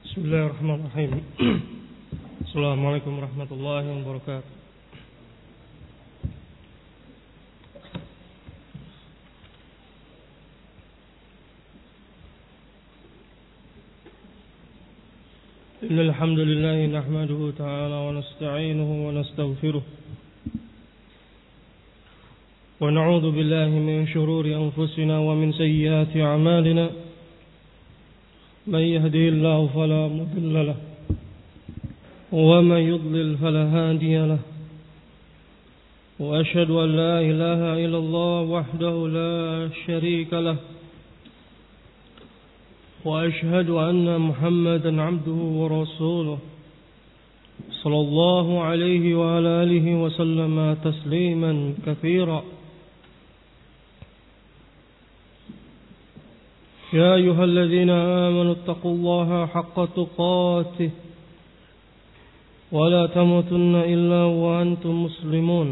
Bismillahirrahmanirrahim. Assalamualaikum warahmatullahi wabarakatuh. Innal hamdalillah nahmaduhu ta'ala wa nasta'inuhu wa nastaghfiruh. Wa na'udzu billahi min shururi anfusina wa min sayyiati a'malina. من يهده الله فلا مضل له ومن يضلل فلا هادي له وأشهد أن لا إله إلا الله وحده لا شريك له وأشهد أن محمدا عبده ورسوله صلى الله عليه وعلى آله وسلم تسليما كثيرا. يا أيها الذين آمنوا اتقوا الله حق تقاته ولا تموتن إلا وأنتم مسلمون.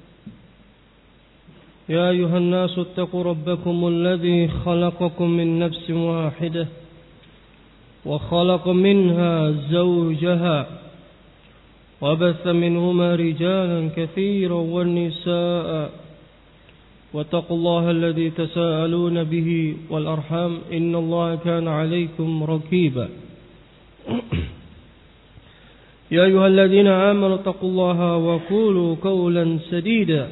يا أيها الناس اتقوا ربكم الذي خلقكم من نفس واحدة وخلق منها زوجها وبث منهما رجالا كثيرا والنساء واتقوا الله الذي تساءلون به والأرحام إن الله كان عليكم رقيبا. يا أيها الذين آمنوا اتقوا الله وقولوا قولا سديدا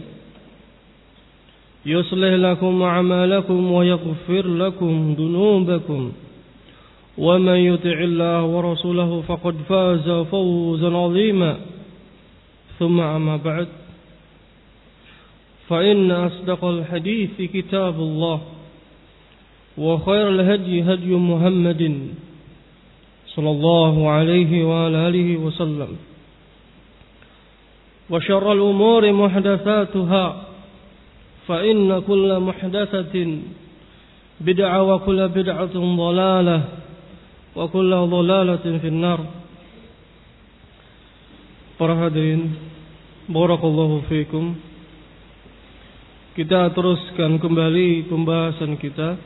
يصلح لكم أعمالكم ويغفر لكم ذنوبكم ومن يطع الله ورسوله فقد فاز فوزا عظيما. ثم أما بعد فإن أصدق الحديث كتاب الله وخير الهدي هدي محمد صلى الله عليه وعلى آله وسلم وشر الأمور محدثاتها فإن كل محدثة بدعة وكل بدعة ضلالة وكل ضلالة في النار. Para hadirin, barakallahu fiikum. Kita teruskan kembali pembahasan kita.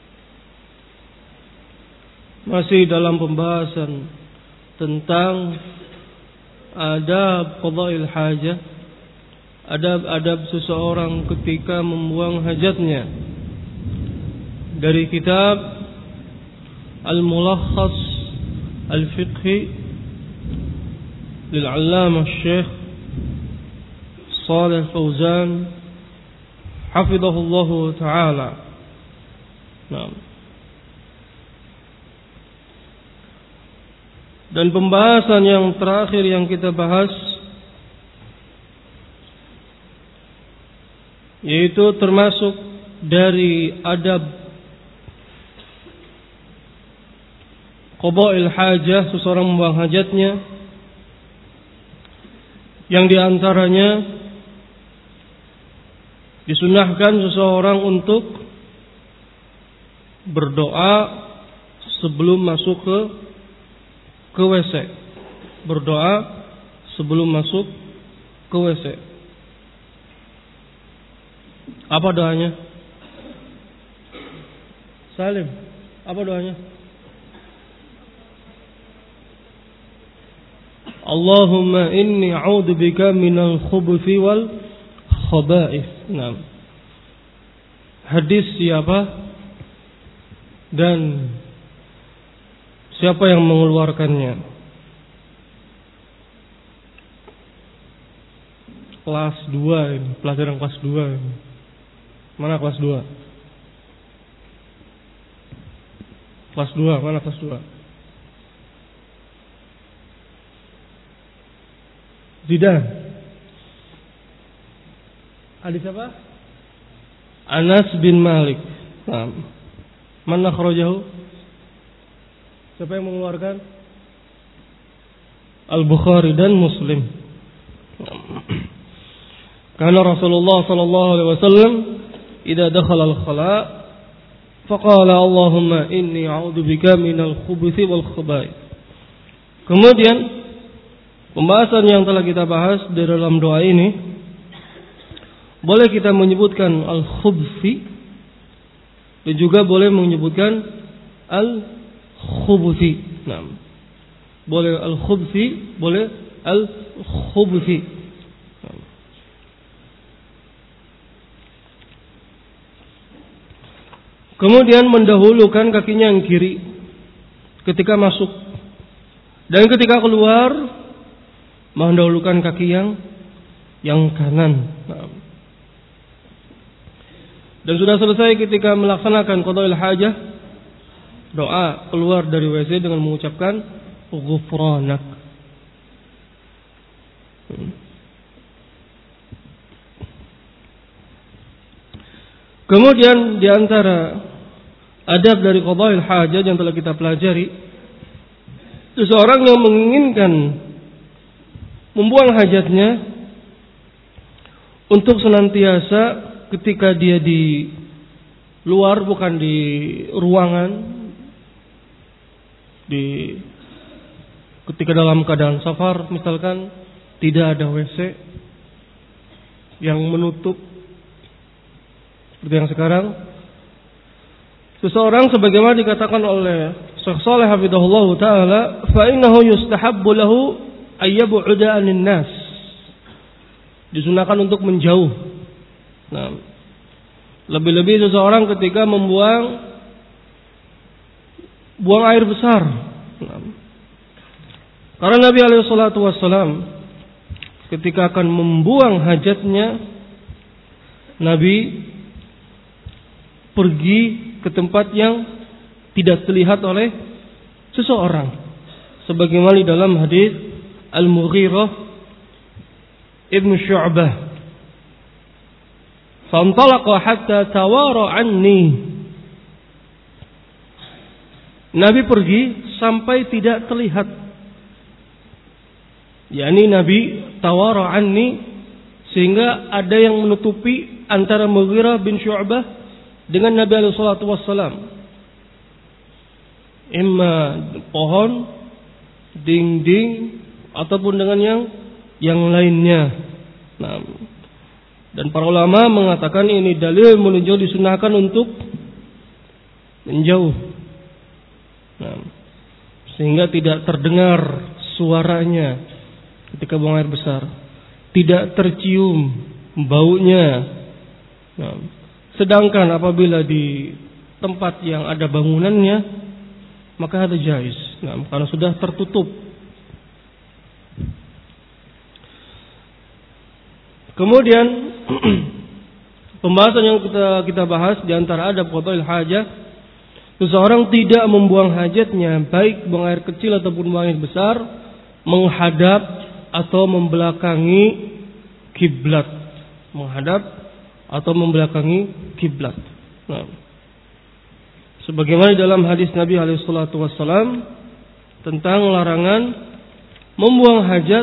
Masih dalam pembahasan tentang adab qada'il hajah, adab-adab seseorang ketika membuang hajatnya, dari kitab Al-Mulakhas Al-Fiqhi lil-Allamah Syekh Shalih Fauzan hafidhahullahu ta'ala. Nah. Dan pembahasan yang terakhir yang kita bahas yaitu termasuk dari adab qada'il hajah, seseorang membuang hajatnya, yang diantaranya disunahkan seseorang untuk berdoa sebelum masuk ke WC. Berdoa sebelum masuk ke WC. Apa doanya? Salim, apa doanya? Allahumma inni a'udzubika minal khubuthi wal khaba'ith. Nah, hadis siapa dan siapa yang mengeluarkannya? Kelas 2 ini, pelajaran kelas 2 ini. Mana kelas 2? Kelas 2, mana kelas 2? Zidan. Hadis apa? Anas bin Malik. Nah, man akhrajahu? Siapa yang mengeluarkan? Al-Bukhari dan Muslim. Karena Rasulullah sallallahu alaihi wasallam idza dakhala al-khala' faqala Allahumma inni a'udzubika minal khubuthi wal khaba'ith. Kemudian pembahasan yang telah kita bahas di dalam doa ini, boleh kita menyebutkan al-khubthi dan juga boleh menyebutkan al-khubuthi. Nah, boleh al-khubthi, boleh al-khubthi. Kemudian mendahulukan kakinya yang kiri ketika masuk, dan ketika keluar mendahulukan kaki yang kanan. Dan sudah selesai ketika melaksanakan qada'il hajah, doa keluar dari WC dengan mengucapkan ghufranak. Kemudian di antara adab dari qada'il hajah yang telah kita pelajari, seseorang yang menginginkan membuang hajatnya untuk senantiasa ketika dia di luar, bukan di ruangan, ketika dalam keadaan safar misalkan, tidak ada WC yang menutup seperti yang sekarang, seseorang sebagaimana dikatakan oleh Syekh Shalih hafizahullah taala, fa innahu yustahabbu lahu ayyab'uda 'anil nas, disunahkan untuk menjauh. Nah, lebih-lebih seseorang ketika buang air besar. Nah, karena Nabi alaihi salatu wassalam ketika akan membuang hajatnya, Nabi pergi ke tempat yang tidak terlihat oleh seseorang, sebagaimana di dalam hadis Al-Mughirah Ibn Syu'bah, "Fantalaqa hatta tawara anni." Nabi pergi sampai tidak terlihat. yakni Nabi tawara anni, sehingga ada yang menutupi antara Mughirah bin Syu'bah dengan Nabi alaihi salatu wassalam. Imma pohon, dinding, ataupun dengan yang lainnya. Nah, dan para ulama mengatakan ini dalil menunjuk disunahkan untuk menjauh. Nah, sehingga tidak terdengar suaranya ketika buang air besar, tidak tercium baunya. Nah, sedangkan apabila di tempat yang ada bangunannya, maka ada jaiz. Nah, karena sudah tertutup. Kemudian pembahasan yang kita bahas di antara adab qada'il hajah, seseorang tidak membuang hajatnya, baik buang air kecil ataupun buang air besar, menghadap atau membelakangi kiblat. Menghadap atau membelakangi kiblat. Nah, sebagaimana dalam hadis Nabi alaihi salatu wassalam tentang larangan membuang hajat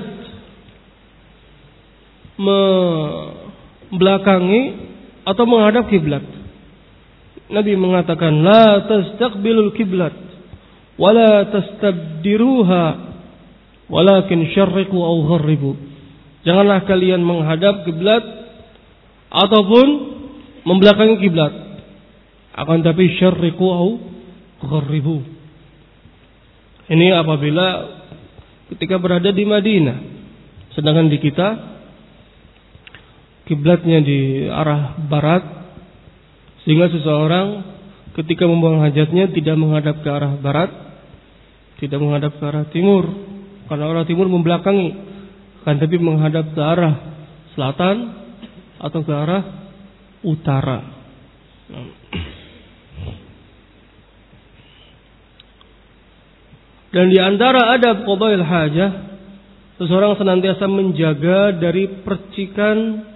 membelakangi atau menghadap kiblat. Nabi mengatakan, la tastaqbilul kiblat wala tastabdiruha walakin syarriqu aw gharribu. Janganlah kalian menghadap kiblat ataupun membelakangi kiblat, akan tapi syarriqu aw gharribu. Ini apabila ketika berada di Madinah, sedangkan di kita kiblatnya di arah barat, sehingga seseorang ketika membuang hajatnya tidak menghadap ke arah barat, tidak menghadap ke arah timur, karena arah timur membelakangi, kan, tapi menghadap ke arah selatan atau ke arah utara. Dan di antara adab qada'il hajah, seseorang senantiasa menjaga dari percikan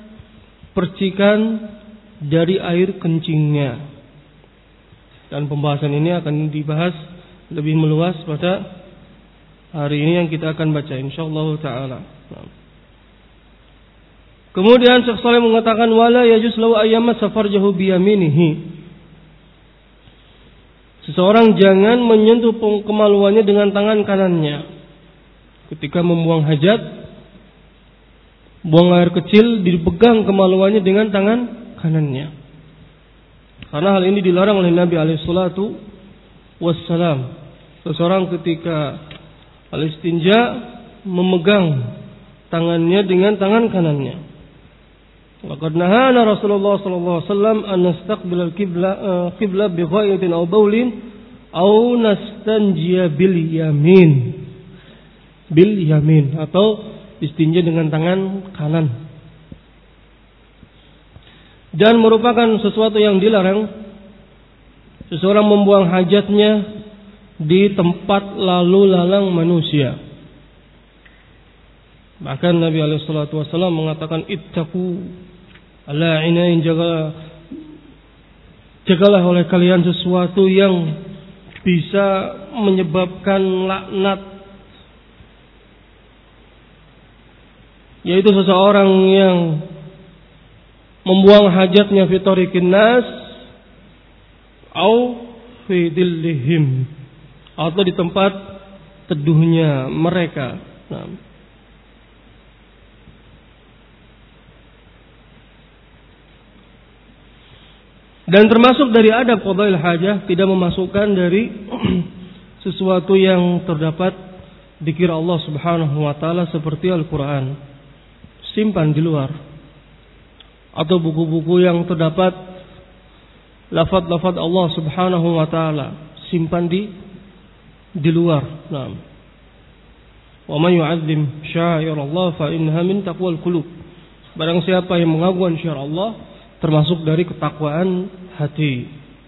dari air kencingnya. Dan pembahasan ini akan dibahas lebih meluas pada hari ini yang kita akan baca insyaallah taala. Kemudian Syekh Shalih mengatakan wala yajuz lahu ayyama safarjahu biyaminihi. Seseorang jangan menyentuh kemaluannya dengan tangan kanannya ketika membuang hajat. Buang air kecil dipegang kemaluannya dengan tangan kanannya, karena hal ini dilarang oleh Nabi alaihi salatu wassalam. Seseorang ketika Al-istinja memegang tangannya dengan tangan kanannya. Laqad nahana Rasulullah sallallahu alaihi wasallam an nastaqbil al-qibla bi gha'itin aw bawlin aw nastanjiya bil yamin. Bil yamin atau istinja dengan tangan kanan. Dan merupakan sesuatu yang dilarang seseorang membuang hajatnya di tempat lalu lalang manusia. Bahkan Nabi alaihi salatu wasallam mengatakan ittaqu ala inain, jagalah oleh kalian sesuatu yang bisa menyebabkan laknat, yaitu seseorang yang membuang hajatnya fi tariqin nas au fi dillihim, atau di tempat teduhnya mereka. Dan termasuk dari adab qadail hajah tidak memasukkan dari sesuatu yang terdapat dzikir Allah Subhanahu wa taala seperti Al-Qur'an. Simpan di luar, atau buku-buku yang terdapat lafaz-lafaz Allah Subhanahu wa taala, simpan di luar. Naam. Wa man yu'azzim sya'airallah fa innaha min taqwal qulub. Barang siapa yang mengagungkan syiar Allah, termasuk dari ketakwaan hati.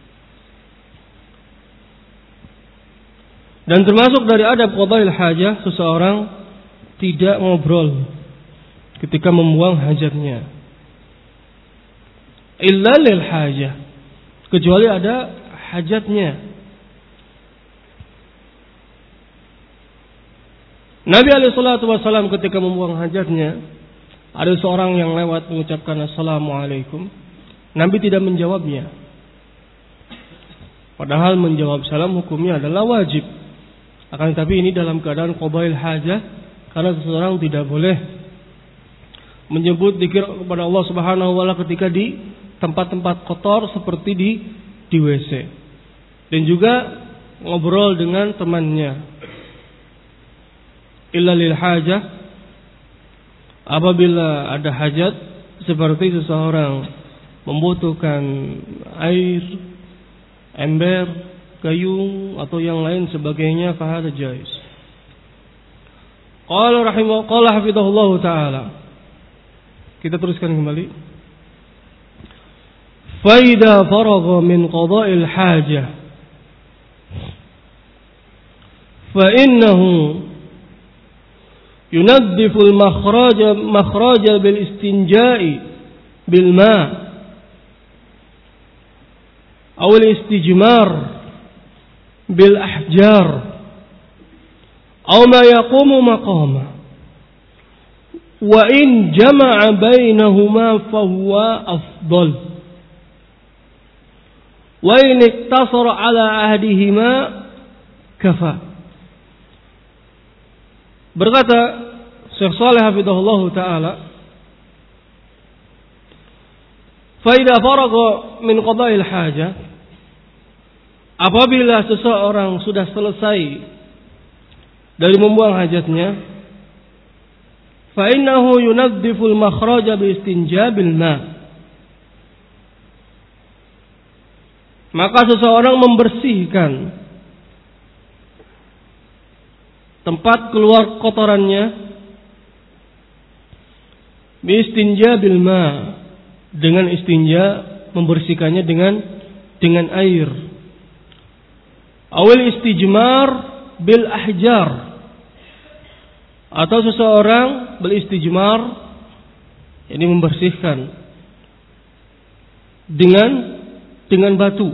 Dan termasuk dari adab qadail hajah, seseorang tidak ngobrol ketika membuang hajatnya. Illa lil hajah, kecuali ada hajatnya. Nabi alaihi salatu wasallam ketika membuang hajatnya, ada seorang yang lewat mengucapkan assalamualaikum. Nabi tidak menjawabnya. Padahal menjawab salam hukumnya adalah wajib. Akan tetapi ini dalam keadaan qadail hajah, karena seseorang tidak boleh menyebut dzikir kepada Allah Subhanahu wa taala ketika di tempat-tempat kotor seperti di WC. Dan juga ngobrol dengan temannya. Illa lil hajah, apabila ada hajat seperti seseorang membutuhkan air, ember, gayung atau yang lain sebagainya, fa hadza jaiz. Qala hafizahullahu taala. Kita teruskan kembali. Fa idza faragha min qada'il hajah fa innahu yunaddifu al-makhraja bil istinja'i bil ma' aw al-istijmar bil ahjar aw ma yaqumu maqama. Wa in jama'a bainahuma fahuwa afdal. Wa in iktasara ala ahdihima kafa. Berkata Syekh Shalih hafizahullah taala, fa idza faragha min qada'il hajah, apabila seseorang sudah selesai dari membuang hajatnya, fa innahu yunaddiful makhraja bi istinjabil ma', maka seseorang membersihkan tempat keluar kotorannya bi istinjabil ma', dengan istinja, membersihkannya dengan air. Awal istijmar bil ahjar, atau seseorang beristijmar, ini membersihkan dengan batu.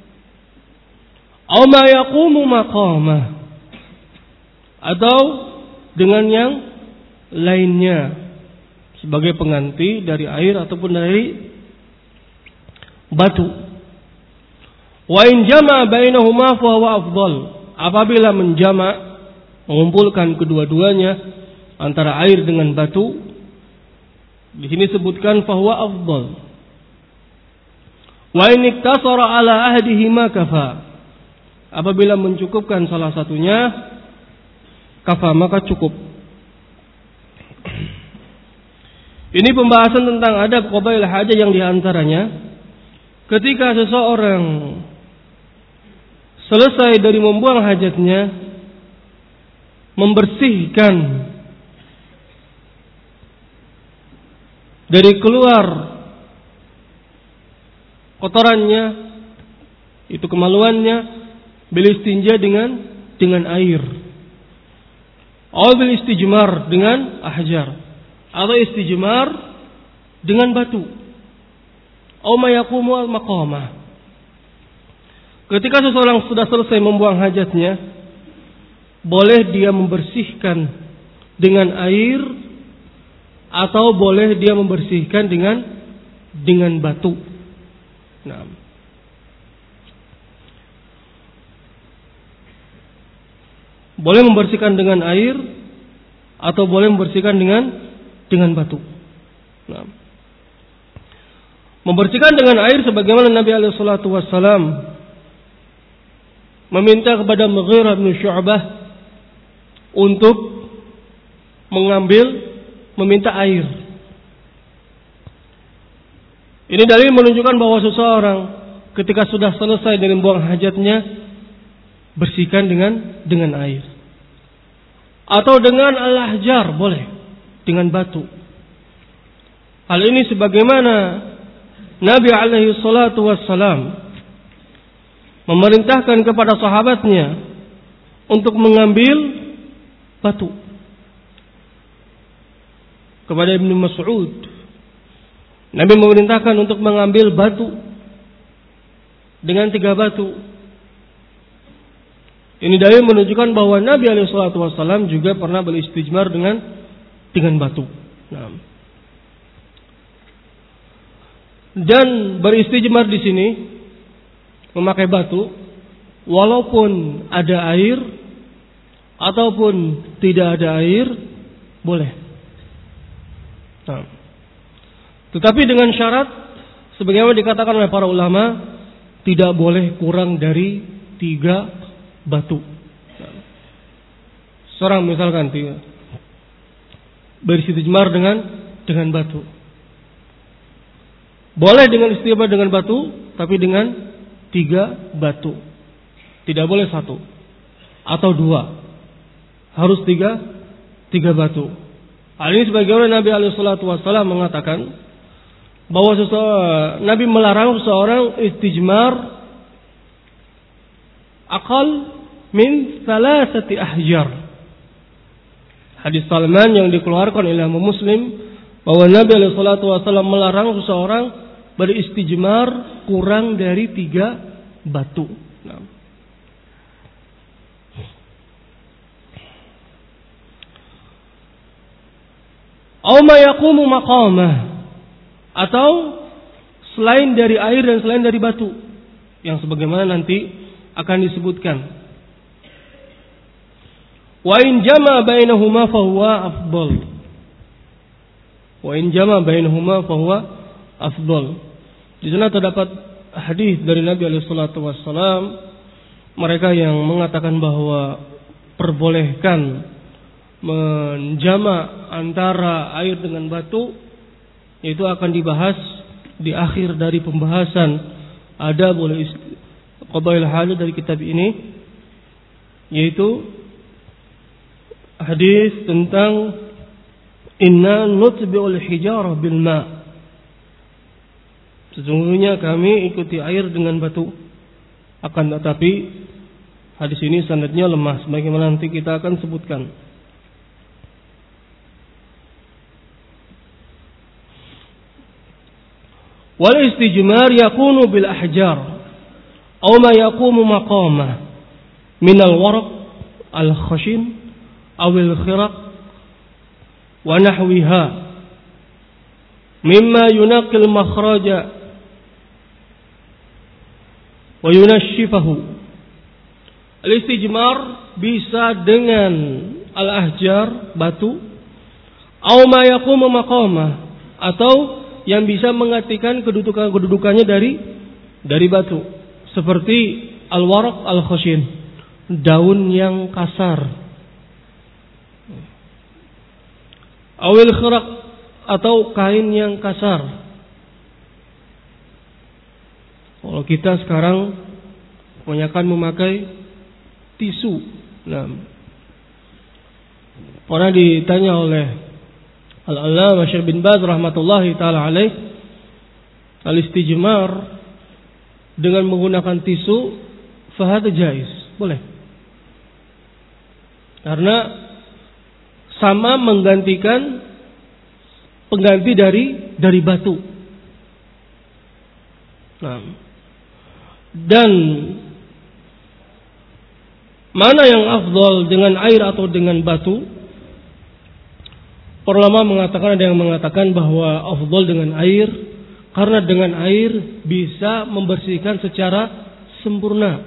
Aw ma yaqumu maqamah, atau dengan yang lainnya sebagai pengganti dari air ataupun dari batu. Wa in jama'a bainahuma fa huwa afdal, apabila mengumpulkan kedua-duanya antara air dengan batu, di sini sebutkan fahuwa afdal. Wa in iktasara ala ahdihima kafa, apabila mencukupkan salah satunya, kafa, maka cukup. Ini pembahasan tentang adab qadail hajat yang diantaranya ketika seseorang selesai dari membuang hajatnya, membersihkan dari keluar kotorannya, itu kemaluannya, belistinja dengan air, atau bilistijmar dengan ahjar, atau istijmar dengan batu, atau mayakumu al maqamah. Ketika seseorang sudah selesai membuang hajatnya, boleh dia membersihkan dengan air, atau boleh dia membersihkan dengan batu. Nah, boleh membersihkan dengan air, atau boleh membersihkan dengan batu. Nah, membersihkan dengan air sebagaimana Nabi alaihi salatu wassalam meminta kepada Mughirah bin Syu'bah untuk meminta air. Ini dalil menunjukkan bahwa seseorang ketika sudah selesai dari membuang hajatnya, bersihkan dengan air, atau dengan al-ahjar, boleh dengan batu. Hal ini sebagaimana Nabi alaihi salatu wassalam memerintahkan kepada sahabatnya untuk mengambil batu. Kepada Ibnu Mas'ud, Nabi memerintahkan untuk mengambil batu dengan 3 batu. Ini dalil menunjukkan bahwa Nabi alaihi salatu wasallam juga pernah beristijmar dengan batu. Nah, dan beristijmar di sini memakai batu, walaupun ada air ataupun tidak ada air, boleh. Nah, tetapi dengan syarat sebagaimana dikatakan oleh para ulama, tidak boleh kurang dari 3 batu. Nah, seorang misalkan beristijmar dengan batu, boleh dengan istijmar dengan batu, tapi dengan 3 batu. Tidak boleh 1 atau 2, harus 3 batu. Hal ini sebagaimana Nabi alaihi salatu wasallam mengatakan bahwa Nabi melarang seorang istijmar aqal min 3 ahjar. Hadis Salman yang dikeluarkan oleh Imam Muslim bahwa Nabi alaihi salatu wasallam melarang seseorang beristijmar kurang dari 3 batu. Nah, aw ma yaqumu maqamah, atau selain dari air dan selain dari batu, yang sebagaimana nanti akan disebutkan. Wa in jama bainahuma fa huwa afdal. Wa in jama bainahuma fa huwa afdal. Di sana terdapat hadis dari Nabi alaihi salatu wassalam, mereka yang mengatakan bahwa perbolehkan menjama antara air dengan batu, itu akan dibahas di akhir dari pembahasan adabul qadail hajat dari kitab ini, yaitu hadis tentang inna nutbi'ul hijarah bil ma', sesungguhnya kami ikuti air dengan batu. Akan tetapi hadis ini sanadnya lemah, sebagaimana nanti kita akan sebutkan. Wal istijmar yakunu bil ahjar aw ma yaqumu maqamah min al waraq al khashin aw al khiraq wa nahwiha mimma yunaqil makhraja wa yunashifahu. Al istijmar bisa dengan al ahjar, batu, aw ma yaqumu maqamah, atau yang bisa menggantikan kedudukannya dari batu, seperti al-waraq al-khashin, daun yang kasar, awil khiraq atau kain yang kasar. Kalau kita sekarang kebanyakan memakai tisu. Nah, pernah ditanya oleh Al-Allamah Syekh bin Baz rahmatullahi taala alaih, al-istijmar dengan menggunakan tisu fahada jaiz, boleh. Karena sama menggantikan pengganti dari batu. Nah, dan mana yang afdal, dengan air atau dengan batu? Para ulama mengatakan, ada yang mengatakan bahwa afdal dengan air, karena dengan air bisa membersihkan secara sempurna.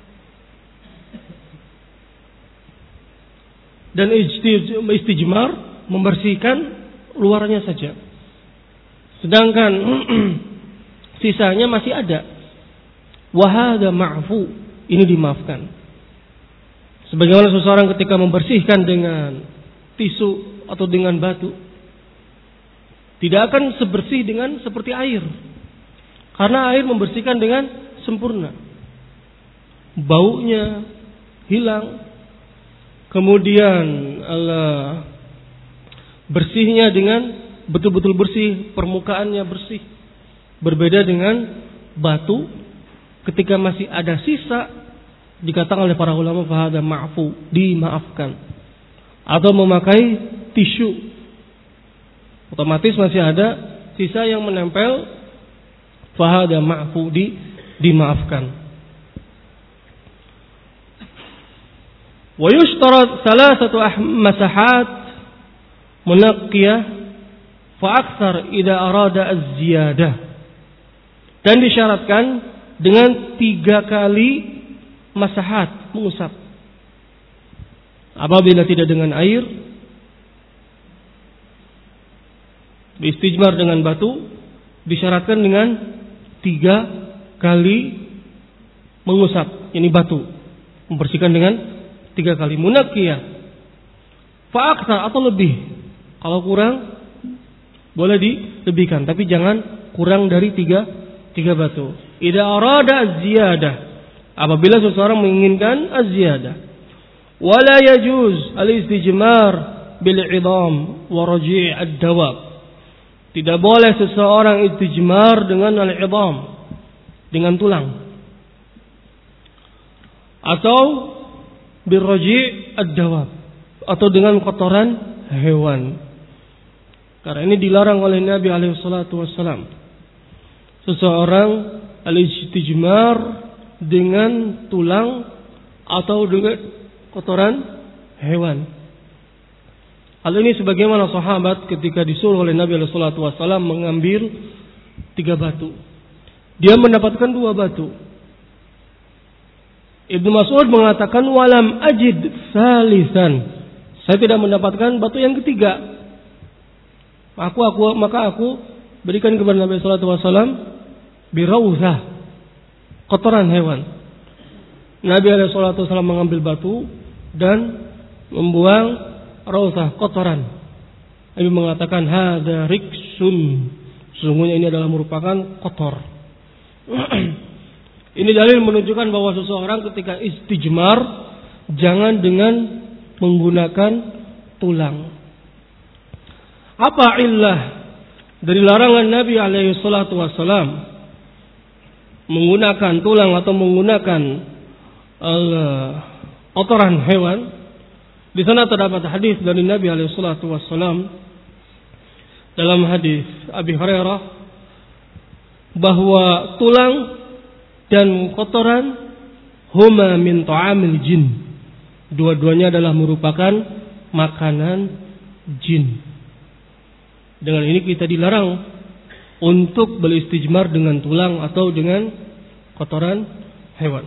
Dan istijmar membersihkan luarnya saja. Sedangkan sisanya masih ada. Wahada ma'fu, ini dimaafkan. Sebagaimana seseorang ketika membersihkan dengan tisu atau dengan batu, tidak akan sebersih dengan seperti air. Karena air membersihkan dengan sempurna. Baunya hilang. Kemudian bersihnya dengan betul-betul bersih, permukaannya bersih. Berbeda dengan batu, ketika masih ada sisa, dikatakan oleh para ulama fahada ma'fu, dimaafkan. Atau memakai tisu, otomatis masih ada sisa yang menempel, fahada ma'fu, dimaafkan. Wa yushtarat salasatu masahat munaqqiyah fa aktsar idza arada az-ziyadah. Dan disyaratkan dengan 3 kali masahat, mengusap. Apabila tidak dengan air, istijmar dengan batu, disyaratkan dengan 3 kali mengusap, ini batu, membersihkan dengan 3 kali. Munaqqiyah fa aktsar, atau lebih. Kalau kurang boleh dilebihkan, tapi jangan kurang dari 3 batu. Idza arada az-ziyadah, apabila seseorang menginginkan az-ziyadah. Wala yajuz al-istijmar bil 'idham wa raji' ad-dawab. Tidak boleh seseorang istijmar dengan al-'idham, dengan tulang. Atau bil raji' ad-dawab, atau dengan kotoran hewan. Karena ini dilarang oleh Nabi alaihi salatu wassalam. Seseorang al-istijmar dengan tulang atau dengan kotoran hewan. Hal ini sebagaimana sahabat ketika disuruh oleh Nabi alaihi salatu wassalam mengambil 3 batu, dia mendapatkan 2 batu. Ibnu Mas'ud mengatakan walam ajid salisan, saya tidak mendapatkan batu yang ketiga. Maka aku berikan kepada Nabi sallallahu alaihi wasallam birawzah, kotoran hewan. Nabi alaihi salatu wasallam mengambil batu dan membuang rauzah, kotoran. Nabi mengatakan hadza riksun, sesungguhnya ini adalah merupakan kotor. Ini dalil menunjukkan bahwa seseorang ketika istijmar jangan dengan menggunakan tulang. Apa illah dari larangan Nabi alaihi salatu wassalam menggunakan tulang atau menggunakan kotoran hewan? Di sana terdapat hadis dari Nabi alaihi salatu wassalam, dalam hadis Abi Hurairah, bahwa tulang dan kotoran huma min ta'amil jin, dua-duanya adalah merupakan makanan jin. Dengan ini kita dilarang untuk beristijmar dengan tulang atau dengan kotoran hewan.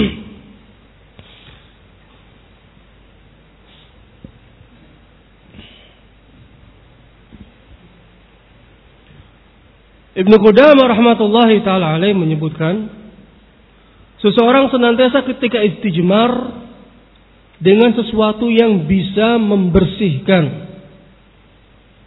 Ibnu Qudamah rahmatullahi ta'ala alaih menyebutkan, seseorang senantiasa ketika istijmar dengan sesuatu yang bisa membersihkan.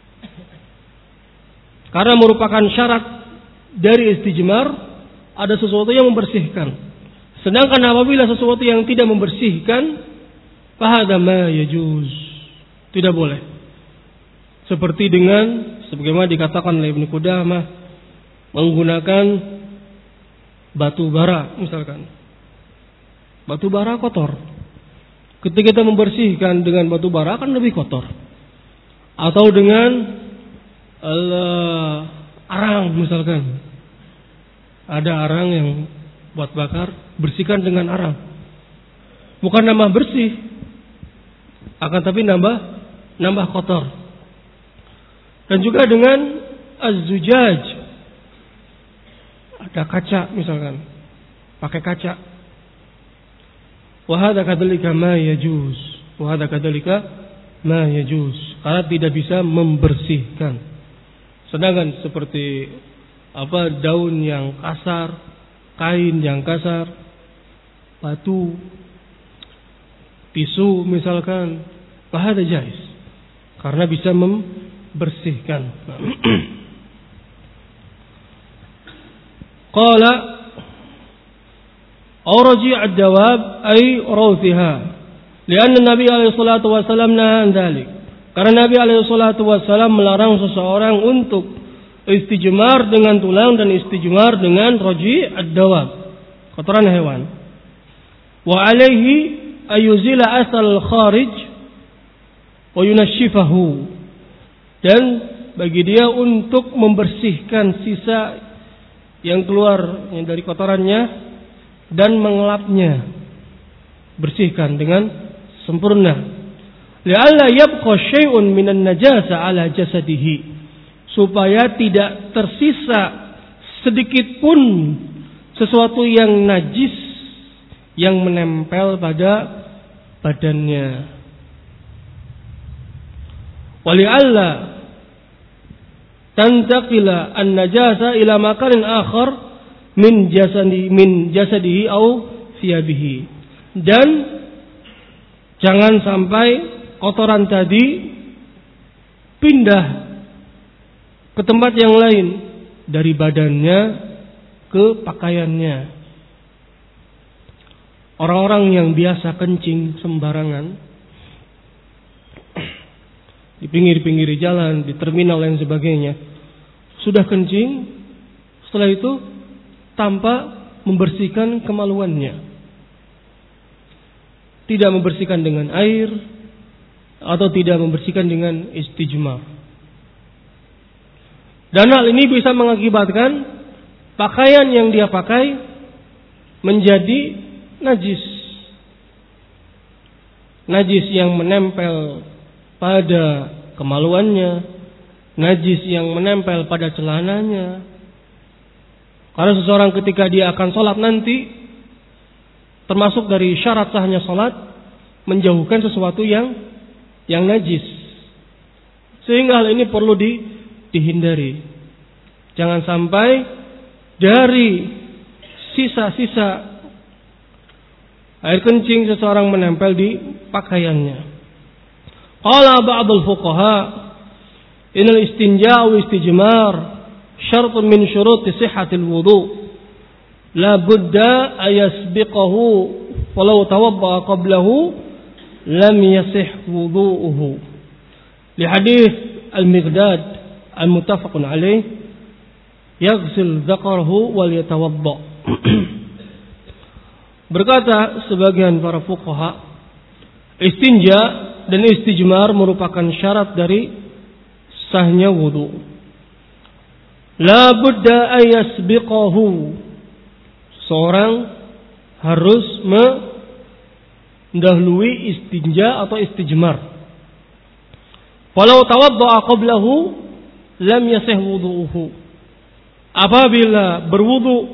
Karena merupakan syarat dari istijmar ada sesuatu yang membersihkan. Sedangkan apabila sesuatu yang tidak membersihkan, fahadha ma yajuz, tidak boleh. Seperti dengan sebagaimana dikatakan oleh Ibnu Qudamah, menggunakan batu bara misalkan. Batu bara kotor. Ketika kita membersihkan dengan batu bara akan lebih kotor. Atau dengan arang misalkan. Ada arang yang buat bakar, bersihkan dengan arang. Bukan nambah bersih, akan tapi nambah kotor. Dan juga dengan az-zujaj. Ada kaca misalkan, pakai kaca. Wa hadza kadzalika ma yajuz. Wa hadza kadzalika ma yajuz. Karena tidak bisa membersihkan. Sedangkan seperti daun yang kasar, kain yang kasar, batu, tisu misalkan, bahada jais. Karena bisa membersihkan. Qala awraji ad-dawab ay rawthiha. Lianna Nabi alaihi salatu wasallam naha an dzalik. Karena Nabi alaihi salatu wasallam melarang seseorang untuk istijmar dengan tulang dan istijmar dengan raji' ad-dawab, kotoran hewan. Wa alaihi ayuzila asal kharij wa yunashifahu. Dan bagi dia untuk membersihkan sisa yang keluar dari kotorannya dan mengelapnya, bersihkan dengan sempurna. Li'alla yabqa syai'un minan najasa ala jasadihi, supaya tidak tersisa sedikit pun sesuatu yang najis yang menempel pada badannya. Wali'alla tantaqila an-najasa ila makanin akhar min jasadihi au thiyabihi. Dan jangan sampai kotoran tadi pindah ke tempat yang lain dari badannya ke pakaiannya. Orang-orang yang biasa kencing sembarangan di pinggir-pinggir jalan, di terminal dan sebagainya, sudah kencing, setelah itu tanpa membersihkan kemaluannya, tidak membersihkan dengan air atau tidak membersihkan dengan istijmar. Dan hal ini bisa mengakibatkan pakaian yang dia pakai menjadi najis. Najis yang menempel pada kemaluannya, najis yang menempel pada celananya. Karena seseorang ketika dia akan sholat nanti, termasuk dari syarat sahnya sholat, menjauhkan sesuatu yang najis. Sehingga hal ini perlu dihindari. Jangan sampai dari sisa-sisa air kencing seseorang menempel di pakaiannya. Qala ba'dul fuqaha inal istinja' wa istijmar syartun min syuruti sihhatil wudu' la budda ayasbiqahu walau tawadda'a qablahu lam yasih wudu'uhu. Li hadits al-Miqdad al-muttafaqun alaih yaghsil dzakarahu wal yatawadda. Berkata sebagian para fuqaha, istinja dan istijmar merupakan syarat dari sahnya wudu. La budda ayasbiqahu, seorang harus mendahului istinja atau istijmar. Walau tawadda'a qablahu lam yasih wudu'uhu. Apabila berwudu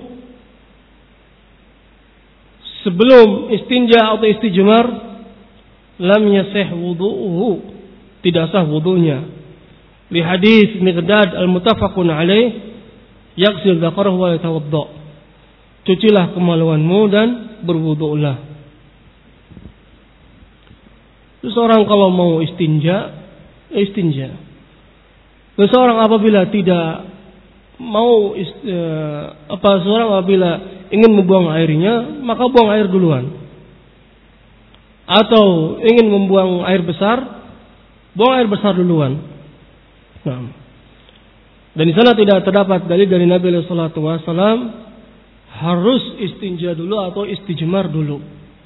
sebelum istinja atau istijmar, lam yasih wudu'uhu, tidak sah wudunya. Li hadis Miqdad al-muttafaqun alaih yaghsil dzakarahu wa yatawadda. Cucilah kemaluanmu dan berwudu'lah. Seseorang kalau mau istinja. Seseorang apabila tidak mau seseorang apabila ingin membuang airnya, maka buang air duluan. Atau ingin membuang air besar, buang air besar duluan. Nah. Dan di sana tidak terdapat dalil dari Nabi sallallahu alaihi wasallam harus istinja dulu atau istijmar dulu.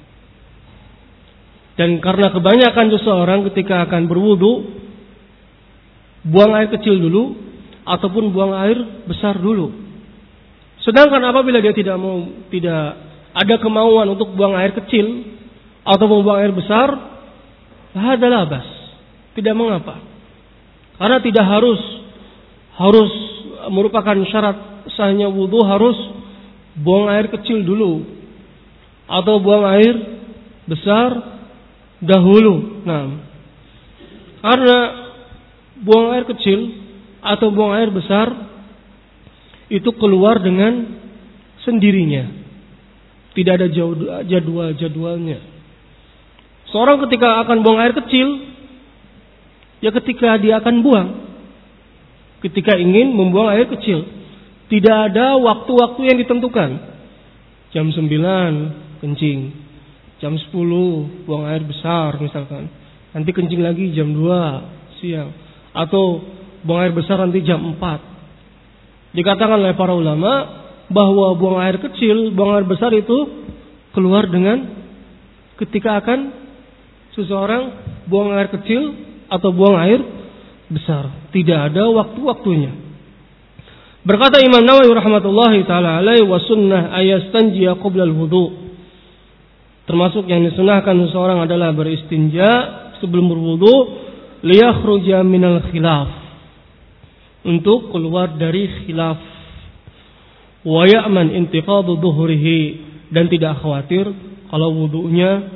Dan karena kebanyakan seseorang ketika akan berwudu, buang air kecil dulu ataupun buang air besar dulu. Sedangkan apabila dia tidak ada kemauan untuk buang air kecil atau membuang air besar, hadalah bas, tidak mengapa. Karena tidak harus merupakan syarat sahnya wudu harus buang air kecil dulu atau buang air besar dahulu. Nah, karena buang air kecil atau buang air besar itu keluar dengan sendirinya, tidak ada jadwalnya. Seorang ketika akan buang air kecil, ya ketika dia akan buang, ketika ingin membuang air kecil, tidak ada waktu-waktu yang ditentukan. Jam 9 kencing, jam 10 buang air besar misalkan, nanti kencing lagi jam 2 siang, atau buang air besar nanti jam 4. Dikatakan oleh para ulama bahwa buang air kecil, buang air besar itu keluar dengan ketika akan seseorang buang air kecil atau buang air besar, tidak ada waktu-waktunya. Berkata Imam Nawawi rahmatullahi taala alaihi, wa sunnah ayastanjiya qabla al-wudu. Termasuk yang disunahkan seseorang adalah beristinja sebelum berwudu, liyakhruja minal khilaf, untuk keluar dari khilaf, wa ya'man intiqadu dhuhrihi, dan tidak khawatir kalau wudunya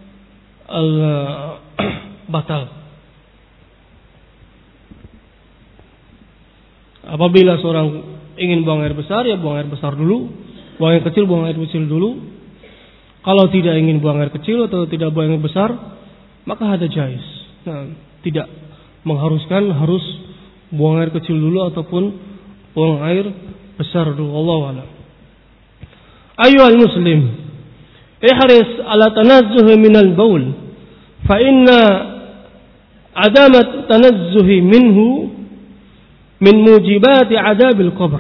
batal. Apabila seorang ingin buang air besar, ya buang air besar dulu. Buang air kecil, buang air kecil dulu. Kalau tidak ingin buang air kecil atau tidak buang air besar, maka ada jais. Nah, tidak mengharuskan harus buang air kecil dulu ataupun buang air besar dulu. Wallahu a'lam. Ayyuhal muslim, ihris ala tanazzuh minal baul, fa inna adamat tanazzuhi minhu min mujibati adabil qabr.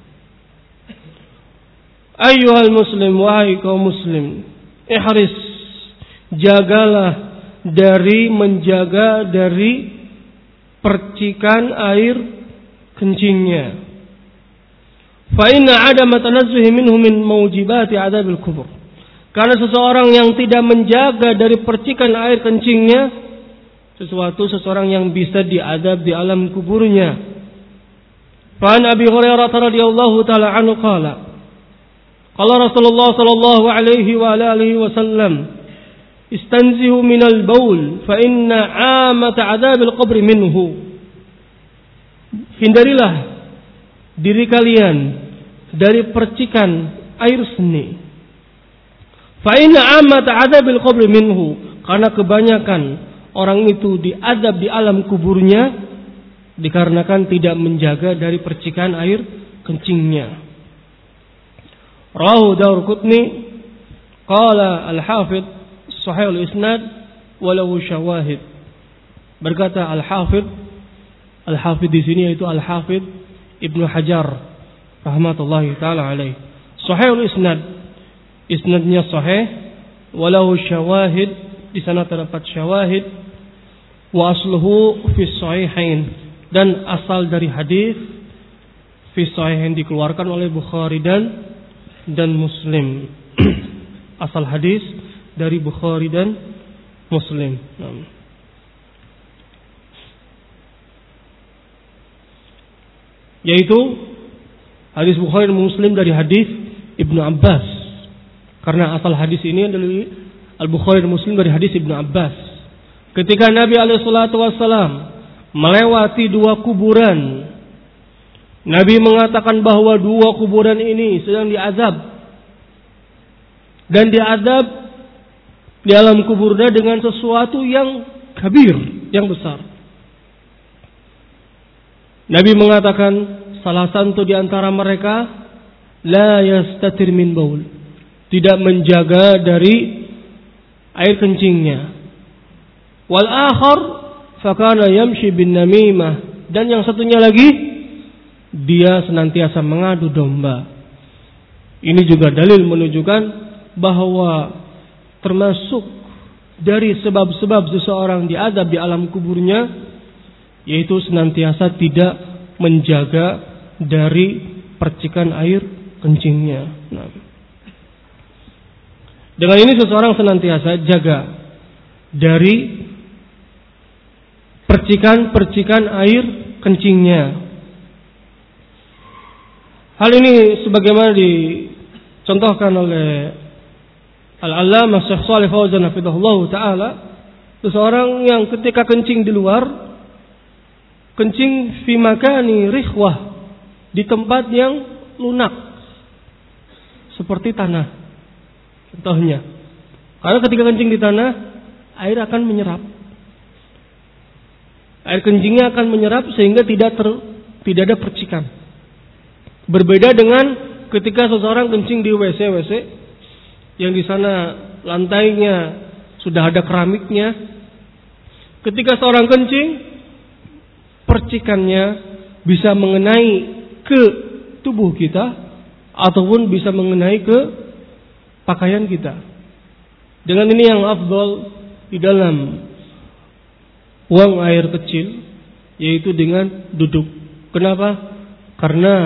Ayyuhal muslim, wahai kaum muslim, ihris, jagalah dari menjaga dari percikan air kencingnya. Fa inna adama tanazzuhi minhu min mujibati adabil qabr. Karena seseorang yang tidak menjaga dari percikan air kencingnya, seseorang yang bisa diadab di alam kuburnya. Fa an Abi Hurairah radhiyallahu taala anhu qala Rasulullah sallallahu alaihi wa alihi wasallam, istanzihu minal baul fa inna 'amata 'adzabil qabri minhu. Hindarilah diri kalian dari percikan air seni. Fa inna 'amata 'adzabil qabri minhu, karena kebanyakan orang itu diadab di alam kuburnya dikarenakan tidak menjaga dari percikan air kencingnya. Rawahu Daruqutni qala al-Hafidz sahih al-isnad walau syawahid. Berkata al-Hafidz di sini yaitu al-Hafidz Ibnu Hajar rahmatullahi taala alaih, sahih al-isnad, isnadnya sahih, walau syawahid, di sana terdapat syawahid, wa asluhu fi sahihain, dan asal dari hadis fi sahihain dikeluarkan oleh Bukhari dan Muslim. Asal hadis dari Bukhari dan Muslim. Yaitu hadis Bukhari dan Muslim dari hadis Ibnu Abbas. Karena asal hadis ini adalah Al-Bukhari dan Muslim dari hadis Ibnu Abbas. Ketika Nabi SAW melewati dua kuburan, Nabi mengatakan bahwa dua kuburan ini sedang diazab, dan diazab di alam kuburnya dengan sesuatu yang kabir, yang besar. Nabi mengatakan salah satu di antara mereka la yastatir min baul, tidak menjaga dari air kencingnya. Wal akhar fakana yamshi bin namimah, dan yang satunya lagi dia senantiasa mengadu domba. Ini juga dalil menunjukkan bahwa termasuk dari sebab-sebab seseorang diazab di alam kuburnya, yaitu senantiasa tidak menjaga dari percikan air kencingnya. Nah, dengan ini seseorang senantiasa jaga dari percikan-percikan air kencingnya. Hal ini sebagaimana dicontohkan oleh Al-Allamah Syekh Shalih Fauzan hafizahullah taala, seseorang yang ketika kencing di luar, kencing fi makani rikhwah, di tempat yang lunak seperti tanah contohnya. Karena ketika kencing di tanah, air akan menyerap. Air kencingnya akan menyerap sehingga tidak ada percikan. Berbeda dengan ketika seseorang kencing di WC yang di sana lantainya sudah ada keramiknya. Ketika seorang kencing, percikannya bisa mengenai ke tubuh kita ataupun bisa mengenai ke pakaian kita. Dengan ini yang afdal di dalam buang air kecil, yaitu dengan duduk. Kenapa? Karena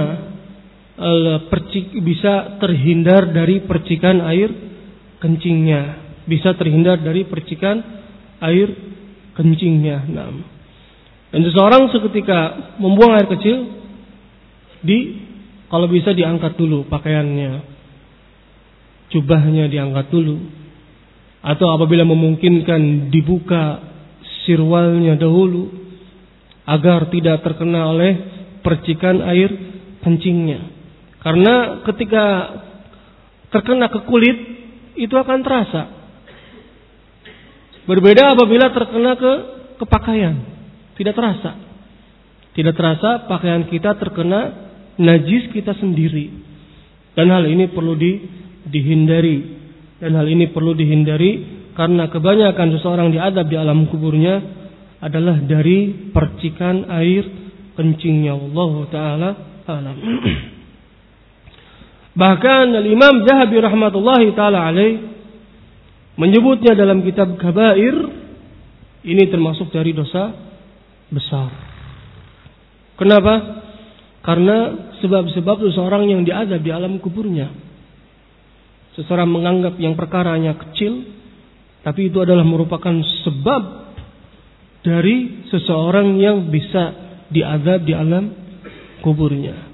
bisa terhindar dari percikan air kencingnya, bisa terhindar dari percikan air kencingnya. Nah, dan seseorang seketika membuang air kecil, kalau bisa diangkat dulu pakaiannya, jubahnya diangkat dulu, atau apabila memungkinkan dibuka sirwalnya dahulu agar tidak terkena oleh percikan air kencingnya. Karena ketika terkena ke kulit itu akan terasa. Berbeda apabila terkena ke pakaian, tidak terasa. Tidak terasa pakaian kita terkena najis kita sendiri. Dan hal ini perlu dihindari. Dan hal ini perlu dihindari karena kebanyakan seseorang diazab di alam kuburnya adalah dari percikan air kencingnya. Allah taala alam. Bahkan Imam Zahabi rahmatullahi taala alaih menyebutnya dalam kitab Kabair, ini termasuk dari dosa besar. Kenapa? Karena sebab-sebab seseorang yang diazab di alam kuburnya. Seseorang menganggap yang perkaranya kecil, tapi itu adalah merupakan sebab dari seseorang yang bisa diazab di alam kuburnya.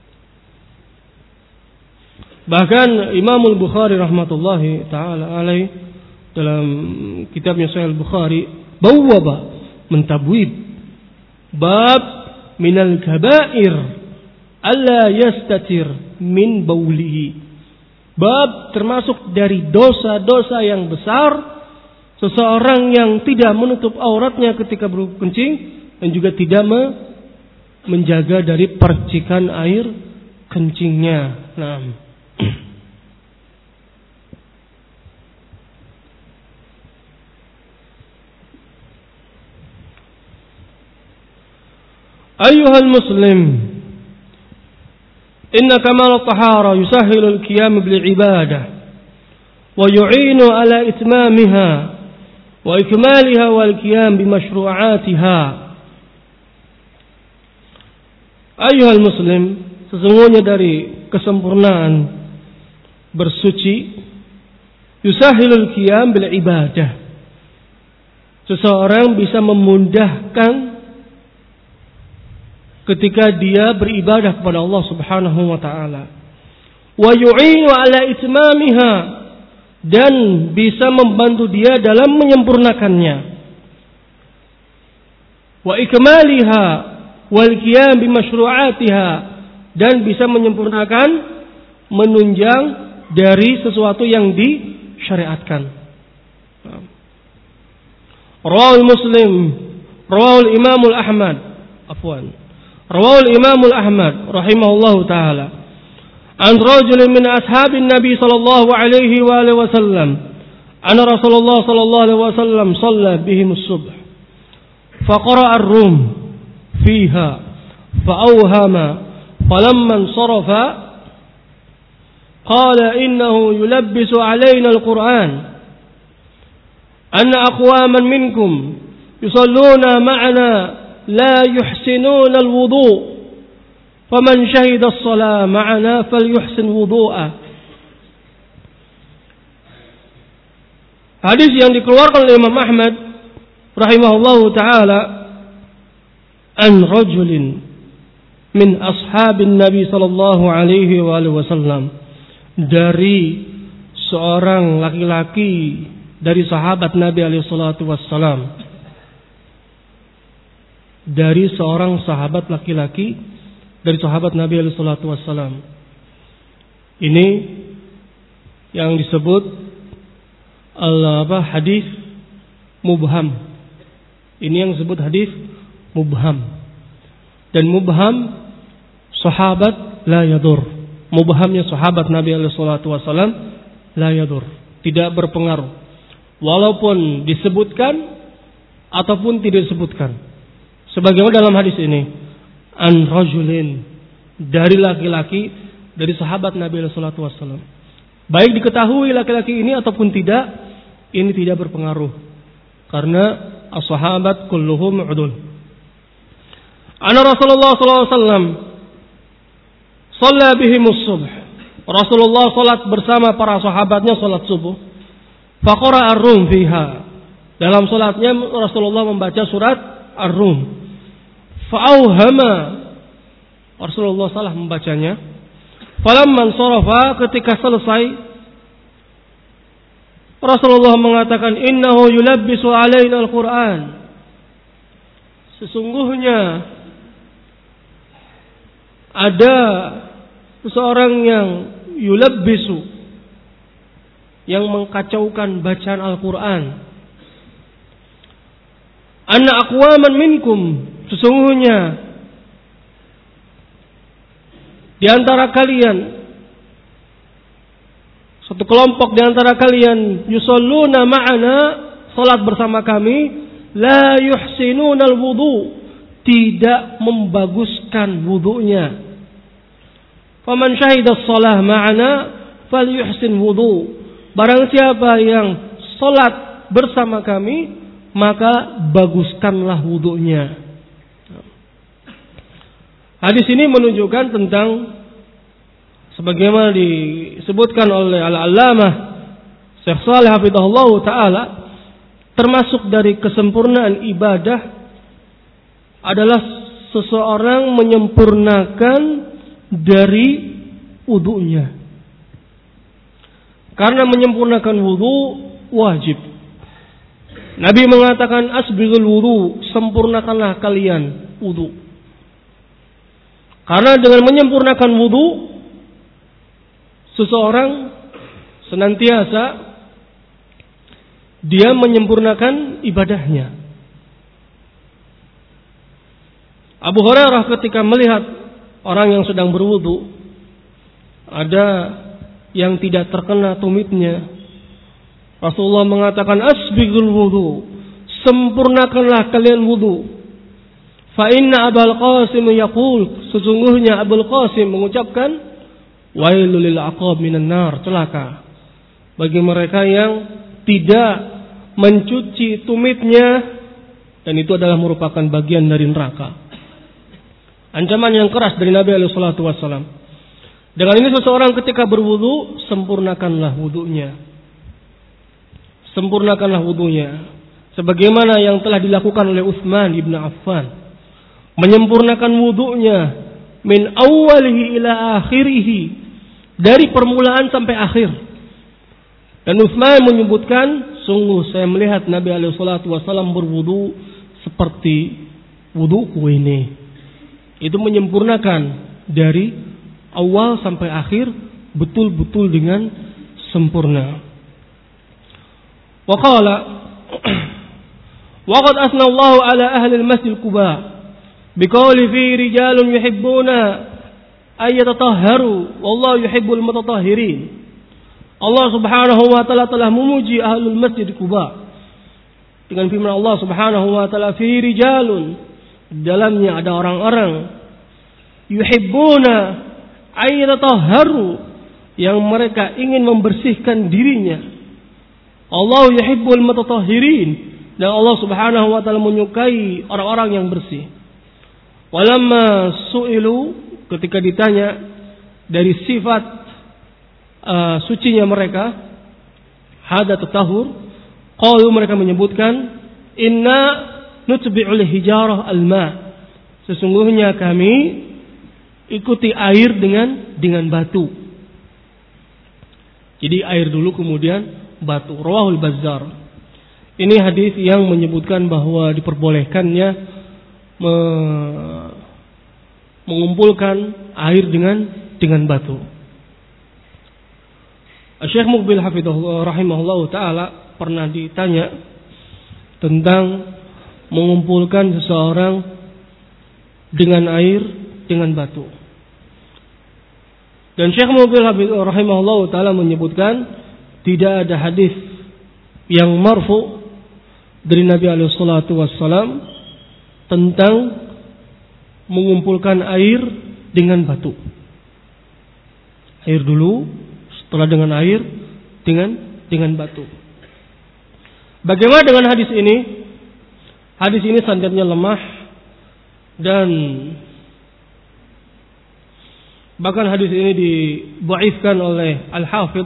Bahkan Imam Al-Bukhari rahmatullahi ta'ala alaih dalam kitabnya Sahih Al-Bukhari bawwaba mentabwib bab minal kabair alla yastatir min baulihi, bab termasuk dari dosa-dosa yang besar seseorang yang tidak menutup auratnya ketika berkencing dan juga tidak menjaga dari percikan air kencingnya. Nah, Ayyuhal muslim, inna kamal at-tahara yusahhilu al-qiyam bil ibadah wa yu'inu ala itmamiha wa ikmaliha wal qiyam bi mashru'atiha. Ayyuhal muslim, sesungguhnya dari kesempurnaan bersuci yusahhilul qiyam bil ibadah, seseorang bisa memudahkan ketika dia beribadah kepada Allah Subhanahu wa taala. Wa yu'inu ala itmamiha, dan bisa membantu dia dalam menyempurnakannya. Wa ikmaliha wal qiyam bi masyru'atiha, dan bisa menyempurnakan, menunjang dari sesuatu yang disyariatkan. Rawal Muslim, rawal Imam Ahmad, afwan. Rawal Imam Ahmad rahimahullahu taala an rajulin min ashabin Nabi sallallahu alaihi wasallam anna Rasulullah sallallahu alaihi wasallam shalla bihim as-subh faqara ar-rum fiha fa'awhama falamma sarafa qala innahu yulabbisu alaina al-Qur'an anna aqwaman minkum yusalluna ma'ana la yuhsinuna al-wudu' faman syahida as-salah ma'ana falyuhsin wudu'ah. Hadis yang dikeluarkan oleh Imam Ahmad rahimahullahu taala an rajulin min ashabin Nabi sallallahu alaihi wasallam, dari seorang laki-laki dari sahabat Nabi alaihi salatu wassalam, dari seorang sahabat laki-laki dari sahabat Nabi alaihi salatu wassalam. Ini yang disebut hadis mubham. Ini yang disebut hadis mubham. Dan mubham sahabat la yadur. Mubhamnya sahabat Nabi alaihi salatu wassalam la yadur, tidak berpengaruh, walaupun disebutkan ataupun tidak disebutkan. Sebagaimana dalam hadis ini, an rajulin, dari laki-laki dari sahabat Nabi sallallahu alaihi wasallam. Baik diketahui laki-laki ini ataupun tidak, ini tidak berpengaruh karena as-sahabat kulluhum udul. Anna Rasulullah sallallahu alaihi wasallam shalla bihimus subh. Rasulullah salat bersama para sahabatnya salat subuh. Faqara ar-rum fiha. Dalam salatnya Rasulullah membaca surat Ar-Rum. Fa'auhama, Rasulullah salah membacanya. Falamman sarafa, ketika selesai, Rasulullah mengatakan, innahu yulabbisu alaina al-Qur'an. Sesungguhnya ada seseorang yang yulabbisu, yang mengkacaukan bacaan Al-Quran. Anna aqwaman minkum, sesungguhnya di antara kalian, satu kelompok di antara kalian, yusalluna ma'ana, salat bersama kami, la yuhsinuna al-wudu, tidak membaguskan wudunya. Faman syahida as-salah ma'ana falyuhsin wudu. Barang siapa yang salat bersama kami, maka baguskanlah wudunya. Hadis ini menunjukkan tentang sebagaimana disebutkan oleh Al-Allamah Syekh Shalih hafizahullah taala, termasuk dari kesempurnaan ibadah adalah seseorang menyempurnakan dari wudunya. Karena menyempurnakan wudu wajib. Nabi mengatakan asbighul wudu, sempurnakanlah kalian wudu. Karena dengan menyempurnakan wudu, seseorang senantiasa dia menyempurnakan ibadahnya. Abu Hurairah ketika melihat orang yang sedang berwudu, ada yang tidak terkena tumitnya, Rasulullah mengatakan asbighul wudu, sempurnakanlah kalian wudu. Fa inna Abul Qasim yaqul, sesungguhnya Abul Qasim mengucapkan wailul lil aqab minan nar, celaka bagi mereka yang tidak mencuci tumitnya, dan itu adalah merupakan bagian dari neraka. Ancaman yang keras dari Nabi alaihi salatu wasallam. Dengan ini seseorang ketika berwudu, sempurnakanlah wudunya. Sempurnakanlah wudunya. Sebagaimana yang telah dilakukan oleh Utsman ibn Affan. Menyempurnakan wudunya min awalihi ila akhirihi, dari permulaan sampai akhir. Dan Utsman menyebutkan, sungguh saya melihat Nabi alaihi salatu wasallam berwudu seperti wuduku ini. Itu menyempurnakan dari awal sampai akhir, betul-betul dengan sempurna. Wa qala wa qad asna Allahu ala ahli al-masjid Quba, biqauli fi rijalun yuhibbuna ayyatatahharu wallahu yuhibbul mutatahhirin. Allah Subhanahu wa taala telah memuji ahlul Masjid Quba dengan firman Allah Subhanahu wa taala, fi rijalun, dalamnya ada orang-orang, yuhibbuna ayyatatahharu, yang mereka ingin membersihkan dirinya. Allah yuhibbul mutatahhirin, dan Allah Subhanahu wa taala menyukai orang-orang yang bersih. Walamma su'ilu, ketika ditanya dari sifat sucinya mereka, hadat tahur, qalu, mereka menyebutkan, inna nutbi'ul hijarah al-ma, sesungguhnya kami ikuti air dengan batu. Jadi air dulu kemudian batu. Rawahul Bazzar. Ini hadis yang menyebutkan bahwa diperbolehkannya mengumpulkan air dengan batu. Syekh Muqbil hafizahullah rahimahullah taala pernah ditanya tentang mengumpulkan seseorang dengan air dengan batu. Dan Syekh Muqbil hafizahullah rahimahullah taala menyebutkan tidak ada hadis yang marfu dari Nabi alaihi salatu wassalam tentang mengumpulkan air dengan batu. Air dulu, setelah dengan air dengan batu. Bagaimana dengan hadis ini? Hadis ini sanadnya lemah dan bahkan hadis ini didhaifkan oleh Al-Hafidz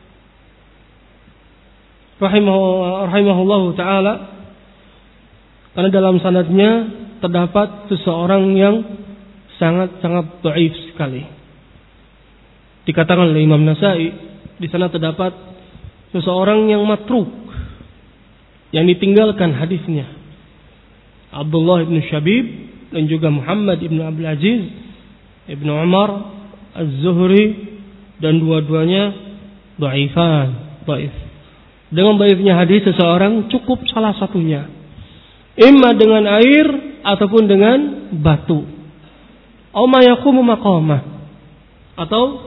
rahimahullahu taala, karena dalam sanadnya terdapat seseorang yang sangat-sangat dhaif sekali. Dikatakan oleh Imam Nasai, di sana terdapat seseorang yang matruk, yang ditinggalkan hadisnya. Abdullah ibn Shabib dan juga Muhammad ibn Abdul Aziz ibn Umar Az-Zuhri, dan dua-duanya dhaif. Dengan dhaifnya hadis seseorang cukup salah satunya, imma dengan air ataupun dengan batu. Aw ma yaqumu maqamah, atau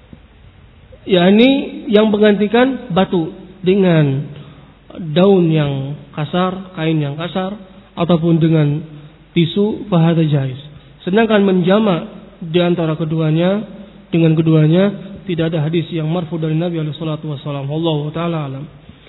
yakni yang menggantikan batu dengan daun yang kasar, kain yang kasar, ataupun dengan tisu, fahadha jaiz. Sedangkan menjama di antara keduanya dengan keduanya tidak ada hadis yang marfu dari Nabi alaihi salatu wasallam. Wallahu taala alam.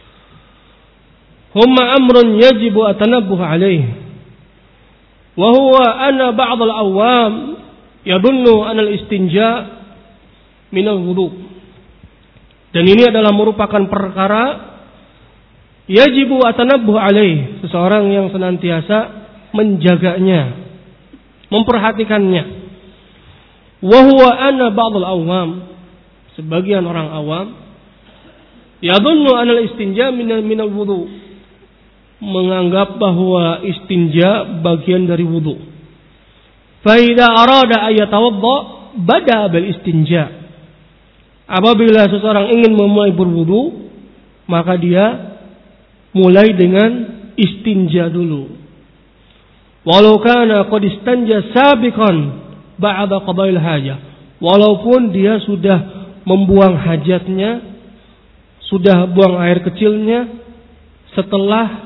Humma amrun yajibu atanabbuh alaih, wa huwa anna ba'd al-awam yadunnu an al-istinja min al-wudu. Dan ini adalah merupakan perkara yajibu atanabbuh alaih, seseorang yang senantiasa menjaganya, memperhatikannya. Wa huwa anna ba'd al-awam, sebagian orang awam, yadunnu an al-istinja min al-wudu, menganggap bahwa istinja bagian dari wudu. Fa idza arada ay yatawadda bada bil istinja. Apabila seseorang ingin memulai berwudu, maka dia mulai dengan istinja dulu. Walau kana qad istanja sabiqan ba'da qada'il hajah. Walaupun dia sudah membuang hajatnya, sudah buang air kecilnya setelah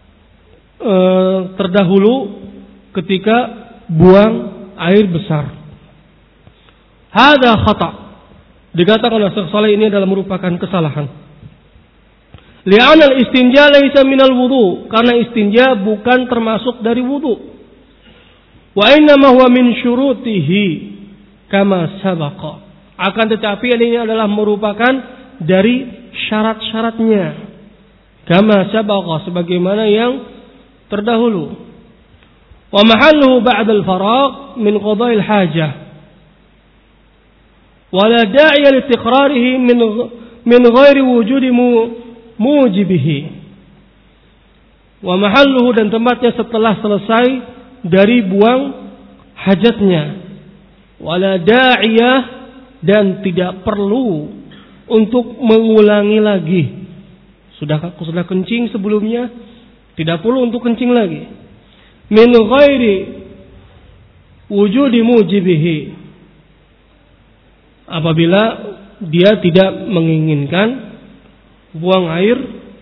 terdahulu ketika buang air besar. Hada khata'. Dikatakan oleh Syekh Shalih ini adalah merupakan kesalahan. Li'anal istinja laisa minal wudu, karena istinja bukan termasuk dari wudu. Wa innama huwa min syurutihi kama sabaqa. Akan tetapi ini adalah merupakan dari syarat-syaratnya. Kama sabaqa, sebagaimana yang terdahulu. Wa mahalluhu ba'da al-faraq min qada'il hajah. Wa la da'iya li istiqrarihi min ghairi wujudi mujibihi. Wa mahalluhu, dan tempatnya setelah selesai dari buang hajatnya. Wa la da'iya, dan tidak perlu untuk mengulangi lagi. Sudah kencing sebelumnya, tidak perlu untuk kencing lagi. Min ghairi wujudi mujibihi, apabila dia tidak menginginkan buang air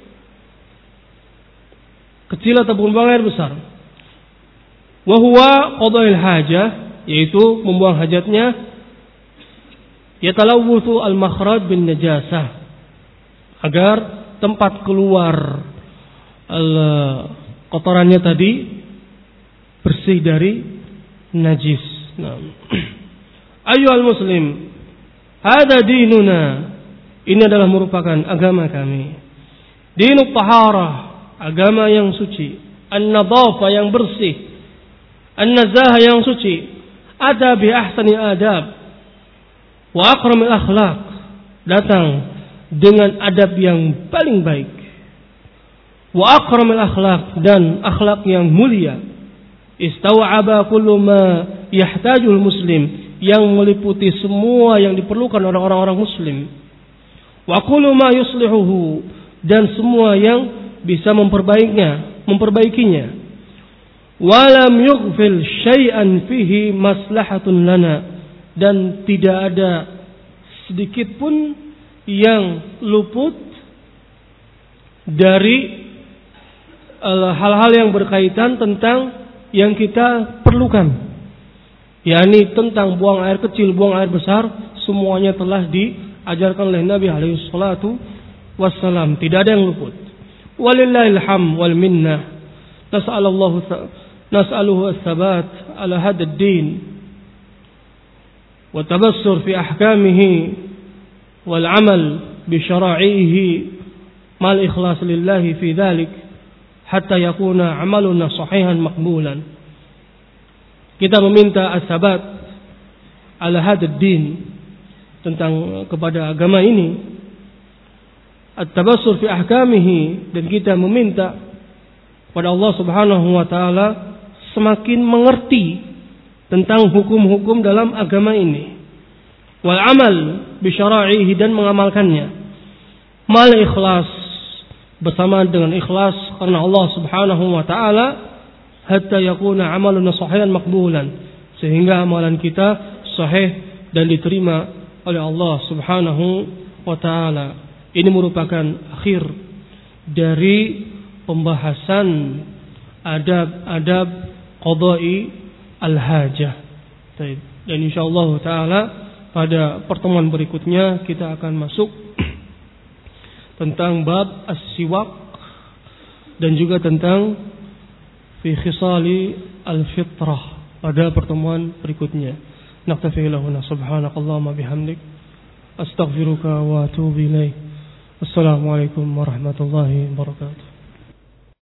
kecil ataupun buang air besar. Wa huwa qada'il hajah, yaitu membuang hajatnya, yatalawwuthu al-makhraj bin najasah, agar tempat keluar kotorannya tadi bersih dari najis. Nah. Ayyuhal muslim, hada dinuna, ini adalah merupakan agama kami. Dinut taharah, agama yang suci. An-nadhafah, yang bersih. An-nazahah, yang suci. Ada bi ahsani adab wa akramil akhlaq, datang dengan adab yang paling baik. Wa akramil akhlaq, dan akhlak yang mulia. Istaw'aba kullu ma yahtajul muslim, yang meliputi semua yang diperlukan oleh orang-orang muslim. Wa kullu ma yuslihuhu, dan semua yang bisa memperbaikinya. Wa lam yughfil syai'an fihi maslahatun lana, dan tidak ada sedikit pun yang luput dari hal-hal yang berkaitan tentang yang kita perlukan, yakni tentang buang air kecil, buang air besar, semuanya telah diajarkan oleh Nabi alaihi salatu wassalam, tidak ada yang luput. Walillahil hamd wal minnah. Nas'aluhu as-sabat ala hadha ad-din wa tabassur fi ahkamihi wal amal bi syara'ihi mal ikhlas lillahi fi dhalik hatta yakuna amaluna sahihan maqbulan. Kita meminta as-sabat ala hadha ad-din, tentang kepada agama ini, at-tabassur fi ahkamihi, dan kita meminta pada Allah Subhanahu wa taala semakin mengerti tentang hukum-hukum dalam agama ini, wal amal bi syara'ihi, dan mengamalkannya, mal ikhlas, bersama dengan ikhlas karena Allah Subhanahu wa taala, hatta yakuna amaluna sahihan maqbulan, sehingga amalan kita sahih dan diterima oleh Allah Subhanahu wa taala. Ini merupakan akhir dari pembahasan adab-adab qada'i al-hajah. Dan insyaallah taala pada pertemuan berikutnya kita akan masuk tentang bab as-siwak, dan juga tentang fi khisali al-fitrah pada pertemuan berikutnya. Naktafi lahuna, subhanakallahumma bihamdik, astaghfiruka wa atubu ilaik. Assalamualaikum warahmatullahi wabarakatuh.